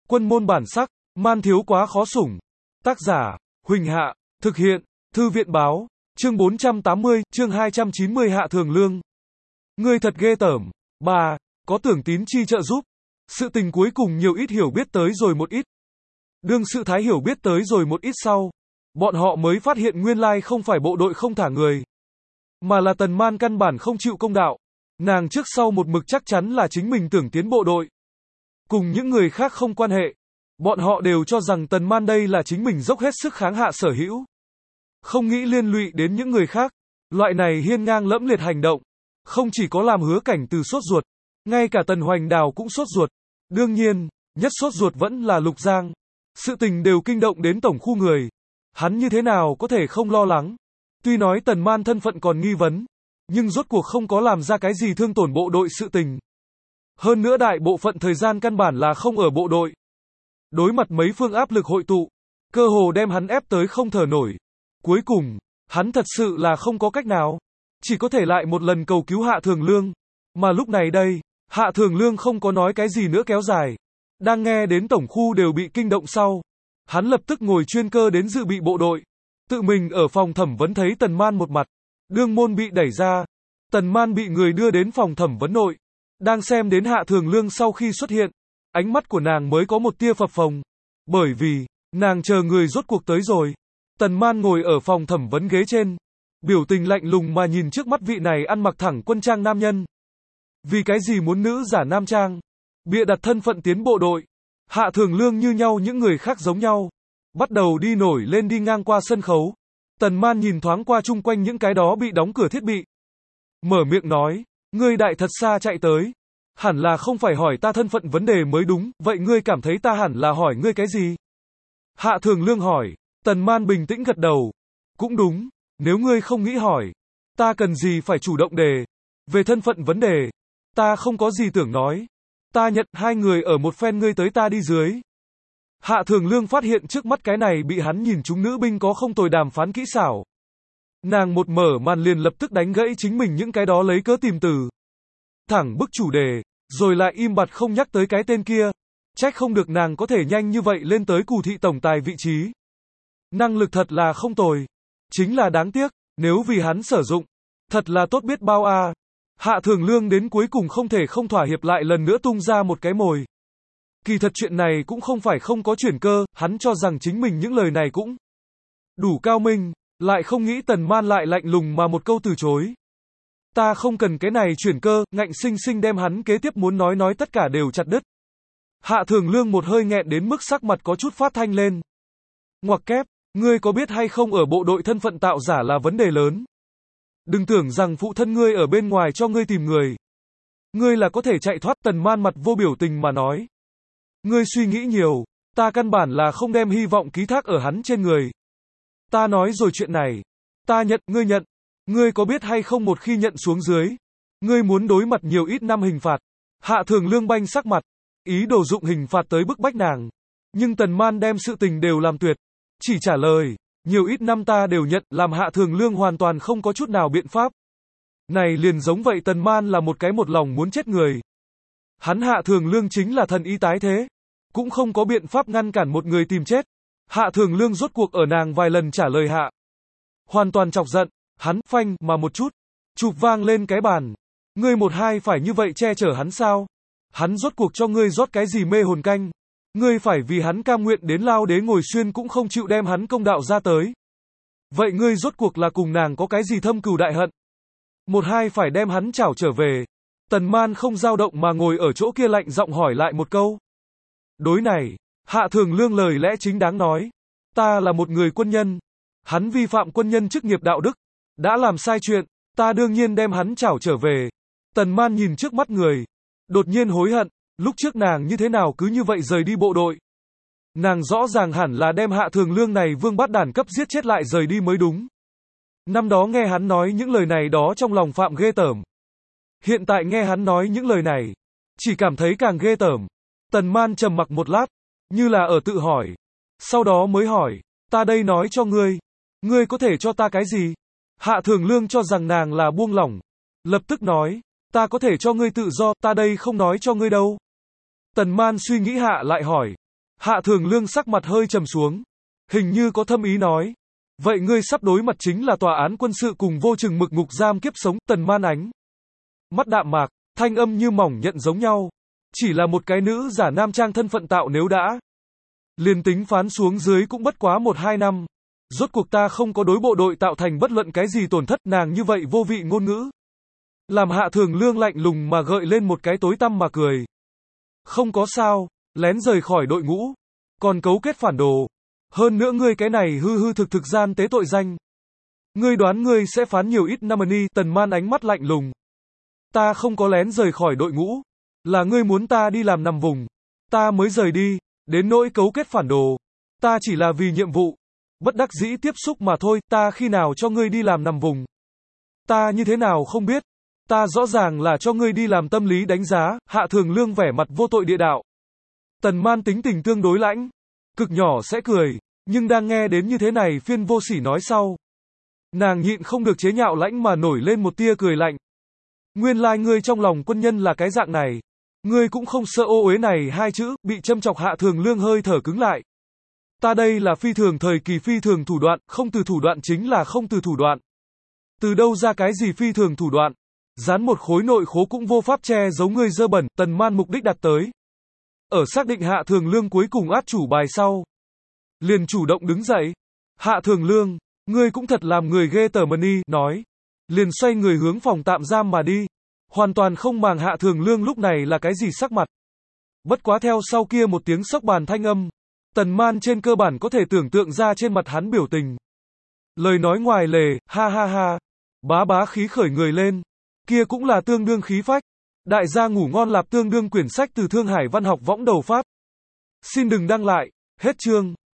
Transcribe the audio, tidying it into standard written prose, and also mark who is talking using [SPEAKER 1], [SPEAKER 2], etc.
[SPEAKER 1] Quân môn bản sắc, man thiếu quá khó sủng. Tác giả, Huỳnh Hạ, thực hiện, Thư viện báo, chương 480, chương 290 Hạ Thường Lương. Ngươi thật ghê tởm. Bà, có tưởng tín chi trợ giúp. Sự tình cuối cùng nhiều ít hiểu biết tới rồi một ít. Đương sự thái hiểu biết tới rồi một ít sau. Bọn họ mới phát hiện nguyên lai không phải bộ đội không thả người. Mà là Tần Man căn bản không chịu công đạo. Nàng trước sau một mực chắc chắn là chính mình tưởng tiến bộ đội. Cùng những người khác không quan hệ. Bọn họ đều cho rằng Tần Man đây là chính mình dốc hết sức kháng hạ sở hữu. Không nghĩ liên lụy đến những người khác. Loại này hiên ngang lẫm liệt hành động. Không chỉ có làm Hứa Cảnh Từ sốt ruột. Ngay cả Tần Hoành Đào cũng sốt ruột. Đương nhiên, nhất sốt ruột vẫn là Lục Giang. Sự tình đều kinh động đến tổng khu người. Hắn như thế nào có thể không lo lắng. Tuy nói Tần Man thân phận còn nghi vấn. Nhưng rốt cuộc không có làm ra cái gì thương tổn bộ đội sự tình. Hơn nữa đại bộ phận thời gian căn bản là không ở bộ đội. Đối mặt mấy phương áp lực hội tụ. Cơ hồ đem hắn ép tới không thở nổi. Cuối cùng, hắn thật sự là không có cách nào. Chỉ có thể lại một lần cầu cứu Hạ Thường Lương. Mà lúc này đây, Hạ Thường Lương không có nói cái gì nữa kéo dài. Đang nghe đến tổng khu đều bị kinh động sau. Hắn lập tức ngồi chuyên cơ đến dự bị bộ đội. Tự mình ở phòng thẩm vấn thấy Tần Man một mặt. Đương môn bị đẩy ra. Tần Man bị người đưa đến phòng thẩm vấn nội. Đang xem đến Hạ Thường Lương sau khi xuất hiện. Ánh mắt của nàng mới có một tia phập phồng. Bởi vì, nàng chờ người rốt cuộc tới rồi. Tần Man ngồi ở phòng thẩm vấn ghế trên. Biểu tình lạnh lùng mà nhìn trước mắt vị này ăn mặc thẳng quân trang nam nhân. Vì cái gì muốn nữ giả nam trang? Bịa đặt thân phận tiến bộ đội. Hạ Thường Lương như nhau những người khác giống nhau. Bắt đầu đi nổi lên đi ngang qua sân khấu. Tần Man nhìn thoáng qua chung quanh những cái đó bị đóng cửa thiết bị. Mở miệng nói, ngươi đại thật xa chạy tới. Hẳn là không phải hỏi ta thân phận vấn đề mới đúng, vậy ngươi cảm thấy ta hẳn là hỏi ngươi cái gì? Hạ Thường Lương hỏi, Tần Man bình tĩnh gật đầu. Cũng đúng, nếu ngươi không nghĩ hỏi, ta cần gì phải chủ động đề. Về thân phận vấn đề, ta không có gì tưởng nói. Ta nhận hai người ở một phen ngươi tới ta đi dưới. Hạ Thường Lương phát hiện trước mắt cái này bị hắn nhìn chúng nữ binh có không tồi đàm phán kỹ xảo. Nàng một mở màn liền lập tức đánh gãy chính mình những cái đó lấy cớ tìm từ. Thẳng bức chủ đề, rồi lại im bặt không nhắc tới cái tên kia. Trách không được nàng có thể nhanh như vậy lên tới Cù thị tổng tài vị trí. Năng lực thật là không tồi. Chính là đáng tiếc, nếu vì hắn sử dụng, thật là tốt biết bao a. Hạ Thường Lương đến cuối cùng không thể không thỏa hiệp lại lần nữa tung ra một cái mồi. Kỳ thật chuyện này cũng không phải không có chuyển cơ, hắn cho rằng chính mình những lời này cũng đủ cao minh, lại không nghĩ Tần Man lại lạnh lùng mà một câu từ chối. Ta không cần cái này chuyển cơ, ngạnh sinh sinh đem hắn kế tiếp muốn nói tất cả đều chặt đứt. Hạ Thường Lương một hơi nghẹn đến mức sắc mặt có chút phát thanh lên. Ngoặc kép, ngươi có biết hay không ở bộ đội thân phận tạo giả là vấn đề lớn. Đừng tưởng rằng phụ thân ngươi ở bên ngoài cho ngươi tìm người. Ngươi là có thể chạy thoát. Tần Man mặt vô biểu tình mà nói. Ngươi suy nghĩ nhiều, ta căn bản là không đem hy vọng ký thác ở hắn trên người. Ta nói rồi chuyện này. Ta nhận, ngươi nhận. Ngươi có biết hay không một khi nhận xuống dưới. Ngươi muốn đối mặt nhiều ít năm hình phạt. Hạ Thường Lương banh sắc mặt. Ý đồ dụng hình phạt tới bức bách nàng. Nhưng Tần Man đem sự tình đều làm tuyệt. Chỉ trả lời. Nhiều ít năm ta đều nhận, làm Hạ Thường Lương hoàn toàn không có chút nào biện pháp. Này liền giống vậy Tần Man là một cái một lòng muốn chết người. Hắn Hạ Thường Lương chính là thần y tái thế. Cũng không có biện pháp ngăn cản một người tìm chết. Hạ Thường Lương rốt cuộc ở nàng vài lần trả lời hạ. Hoàn toàn chọc giận, hắn phanh mà một chút. Chụp vang lên cái bàn. Ngươi một hai phải như vậy che chở hắn sao? Hắn rốt cuộc cho ngươi rót cái gì mê hồn canh? Ngươi phải vì hắn cam nguyện đến lao đế ngồi xuyên cũng không chịu đem hắn công đạo ra tới. Vậy ngươi rốt cuộc là cùng nàng có cái gì thâm cừu đại hận? Một hai phải đem hắn chảo trở về. Tần Man không dao động mà ngồi ở chỗ kia lạnh giọng hỏi lại một câu. Đối này, Hạ Thường Lương lời lẽ chính đáng nói. Ta là một người quân nhân. Hắn vi phạm quân nhân chức nghiệp đạo đức. Đã làm sai chuyện, ta đương nhiên đem hắn chảo trở về. Tần Man nhìn trước mắt người. Đột nhiên hối hận. Lúc trước nàng như thế nào cứ như vậy rời đi bộ đội. Nàng rõ ràng hẳn là đem Hạ Thường Lương này vương bát đản cấp giết chết lại rời đi mới đúng. Năm đó nghe hắn nói những lời này đó trong lòng phạm ghê tởm. Hiện tại nghe hắn nói những lời này, chỉ cảm thấy càng ghê tởm. Tần Man trầm mặc một lát, như là ở tự hỏi. Sau đó mới hỏi, ta đây nói cho ngươi, ngươi có thể cho ta cái gì? Hạ Thường Lương cho rằng nàng là buông lỏng. Lập tức nói, ta có thể cho ngươi tự do, ta đây không nói cho ngươi đâu. Tần Man suy nghĩ hạ lại hỏi, Hạ Thường Lương sắc mặt hơi trầm xuống. Hình như có thâm ý nói. Vậy ngươi sắp đối mặt chính là tòa án quân sự cùng vô chừng mực ngục giam kiếp sống. Tần Man Ánh mắt đạm mạc, thanh âm như mỏng nhận giống nhau. Chỉ là một cái nữ giả nam trang thân phận tạo nếu đã. Liền tính phán xuống dưới cũng bất quá 1-2 năm. Rốt cuộc ta không có đối bộ đội tạo thành bất luận cái gì tổn thất, nàng như vậy vô vị ngôn ngữ. Làm Hạ Thường Lương lạnh lùng mà gợi lên một cái tối tăm mà cười. Không có sao, lén rời khỏi đội ngũ. Còn cấu kết phản đồ. Hơn nữa ngươi cái này hư thực gian tế tội danh. Ngươi đoán ngươi sẽ phán nhiều ít năm ni? Tần Man ánh mắt lạnh lùng. Ta không có lén rời khỏi đội ngũ. Là ngươi muốn ta đi làm nằm vùng. Ta mới rời đi. Đến nỗi cấu kết phản đồ. Ta chỉ là vì nhiệm vụ. Bất đắc dĩ tiếp xúc mà thôi. Ta khi nào cho ngươi đi làm nằm vùng? Ta như thế nào không biết. Ta rõ ràng là cho ngươi đi làm tâm lý đánh giá. Hạ Thường Lương vẻ mặt vô tội địa đạo. Tần Man tính tình tương đối lãnh. Cực nhỏ sẽ cười. Nhưng đang nghe đến như thế này phiên vô sỉ nói sau. Nàng nhịn không được chế nhạo lãnh mà nổi lên một tia cười lạnh. Nguyên lai ngươi trong lòng quân nhân là cái dạng này. Ngươi cũng không sợ ô uế này hai chữ, bị châm chọc. Hạ Thường Lương hơi thở cứng lại. Ta đây là phi thường thời kỳ phi thường thủ đoạn, không từ thủ đoạn chính là không từ thủ đoạn. Từ đâu ra cái gì phi thường thủ đoạn? Dán một khối nội khố cũng vô pháp che giấu ngươi dơ bẩn. Tần Man mục đích đặt tới. Ở xác định Hạ Thường Lương cuối cùng át chủ bài sau. Liền chủ động đứng dậy. Hạ Thường Lương, ngươi cũng thật làm người ghê tởm ni, nói. Liền xoay người hướng phòng tạm giam mà đi. Hoàn toàn không màng Hạ Thường Lương lúc này là cái gì sắc mặt. Bất quá theo sau kia một tiếng sốc bàn thanh âm. Tần Man trên cơ bản có thể tưởng tượng ra trên mặt hắn biểu tình. Lời nói ngoài lề, ha ha ha. Bá khí khởi người lên. Kia cũng là tương đương khí phách. Đại gia ngủ ngon lạp tương đương quyển sách từ Thương Hải Văn học võng đầu phát. Xin đừng đăng lại. Hết chương.